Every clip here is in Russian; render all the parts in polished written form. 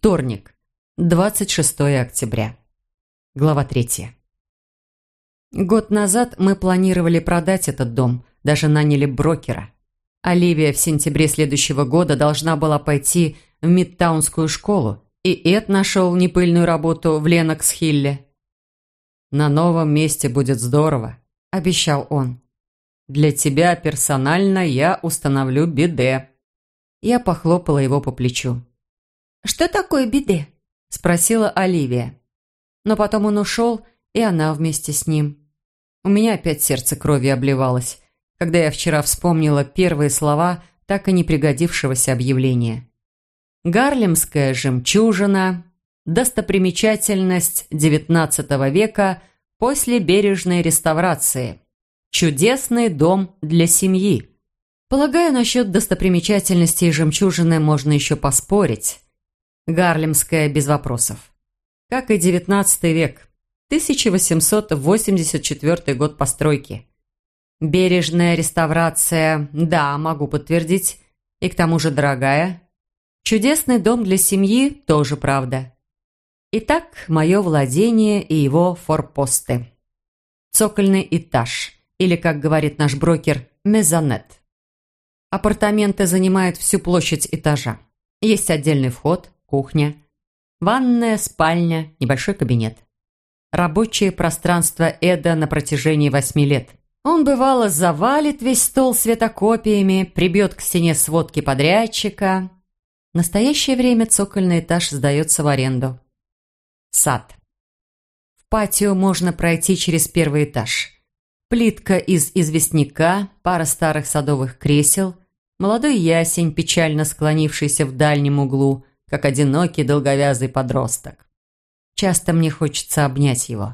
Вторник, 26 октября. Глава 3. Год назад мы планировали продать этот дом, даже наняли брокера. Оливия в сентябре следующего года должна была пойти в Мидтаунскую школу, и Эд нашел непыльную работу в Ленокс-Хилле. «На новом месте будет здорово», – обещал он. «Для тебя персонально я установлю биде». Я похлопала его по плечу. «Что такое биде?» – спросила Оливия. Но потом он ушел, и она вместе с ним. У меня опять сердце кровью обливалось, когда я вчера вспомнила первые слова так и не пригодившегося объявления. Гарлемская жемчужина, достопримечательность XIX века после бережной реставрации, чудесный дом для семьи. Полагаю, насчет достопримечательности и жемчужины можно еще поспорить. Гарлемская без вопросов. Как и XIX век, 1884 год постройки. Бережная реставрация, да, могу подтвердить, и к тому же дорогая. Чудесный дом для семьи, тоже правда. Итак, мое владение и его форпосты. Цокольный этаж, или, как говорит наш брокер, мезонет. Апартаменты занимают всю площадь этажа. Есть отдельный вход, кухня, ванная, спальня, небольшой кабинет. Рабочее пространство Эда на протяжении 8 лет. Он, бывало, завалит весь стол светокопиями, прибьет к стене сводки подрядчика. В настоящее время цокольный этаж сдается в аренду. Сад. В патио можно пройти через первый этаж. Плитка из известняка, пара старых садовых кресел, молодой ясень, печально склонившийся в дальнем углу, как одинокий долговязый подросток. Часто мне хочется обнять его.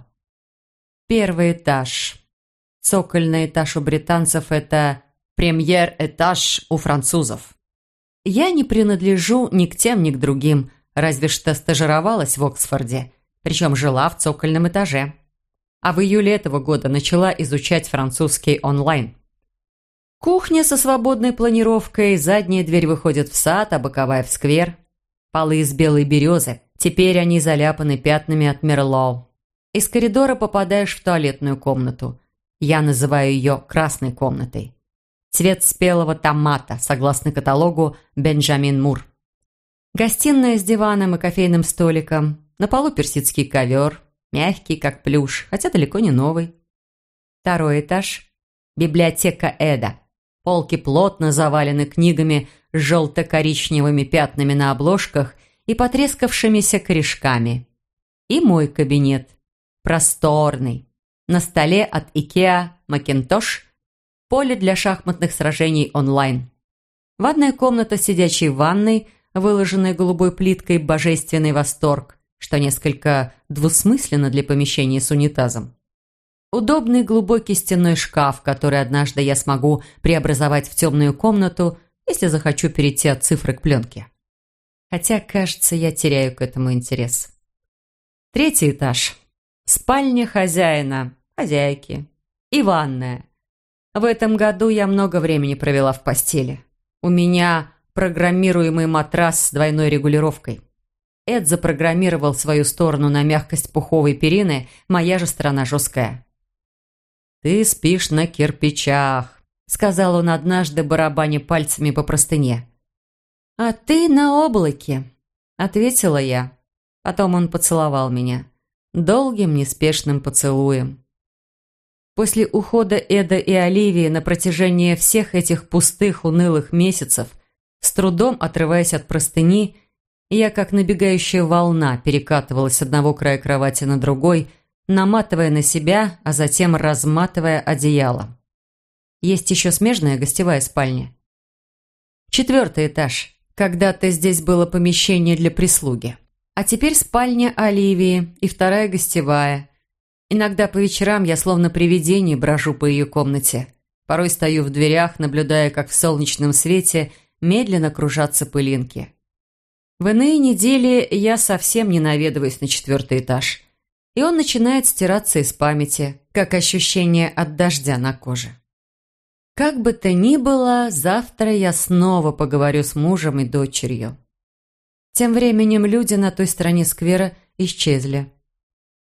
Первый этаж. Цокольный этаж у британцев – это премьер-этаж у французов. Я не принадлежу ни к тем, ни к другим, разве что стажировалась в Оксфорде, причем жила в цокольном этаже. А в июле этого года начала изучать французский онлайн. Кухня со свободной планировкой, задняя дверь выходит в сад, а боковая в сквер. Полы из белой березы, теперь они заляпаны пятнами от Мерлоу. Из коридора попадаешь в туалетную комнату. Я называю ее красной комнатой. Цвет спелого томата, согласно каталогу Бенджамин Мур. Гостиная с диваном и кофейным столиком. На полу персидский ковер, мягкий, как плюш, хотя далеко не новый. Второй этаж. Библиотека Эда. Полки плотно завалены книгами с желто-коричневыми пятнами на обложках и потрескавшимися корешками. И мой кабинет. Просторный. На столе от IKEA Macintosh. Поле для шахматных сражений онлайн. Ванная комната с сидячей ванной, выложенной голубой плиткой, божественный восторг, что несколько двусмысленно для помещения с унитазом. Удобный глубокий стенной шкаф, который однажды я смогу преобразовать в темную комнату, если захочу перейти от цифры к пленке. Хотя, кажется, я теряю к этому интерес. Третий этаж. Спальня хозяина, хозяйки и ванная. В этом году я много времени провела в постели. У меня программируемый матрас с двойной регулировкой. Эд запрограммировал свою сторону на мягкость пуховой перины, моя же сторона жесткая. «Ты спишь на кирпичах», — сказал он однажды, барабаня пальцами по простыне. «А ты на облаке», — ответила я. Потом он поцеловал меня. Долгим, неспешным поцелуем. После ухода Эда и Оливии на протяжении всех этих пустых, унылых месяцев, с трудом отрываясь от простыни, я, как набегающая волна, перекатывалась с одного края кровати на другой, наматывая на себя, а затем разматывая одеяло. Есть еще смежная гостевая спальня. Четвертый этаж. Когда-то здесь было помещение для прислуги. А теперь спальня Оливии и вторая гостевая. Иногда по вечерам я словно привидение брожу по ее комнате. Порой стою в дверях, наблюдая, как в солнечном свете медленно кружатся пылинки. В иные недели я совсем не наведываюсь на четвертый этаж. И он начинает стираться из памяти, как ощущение от дождя на коже. Как бы то ни было, завтра я снова поговорю с мужем и дочерью. Тем временем люди на той стороне сквера исчезли.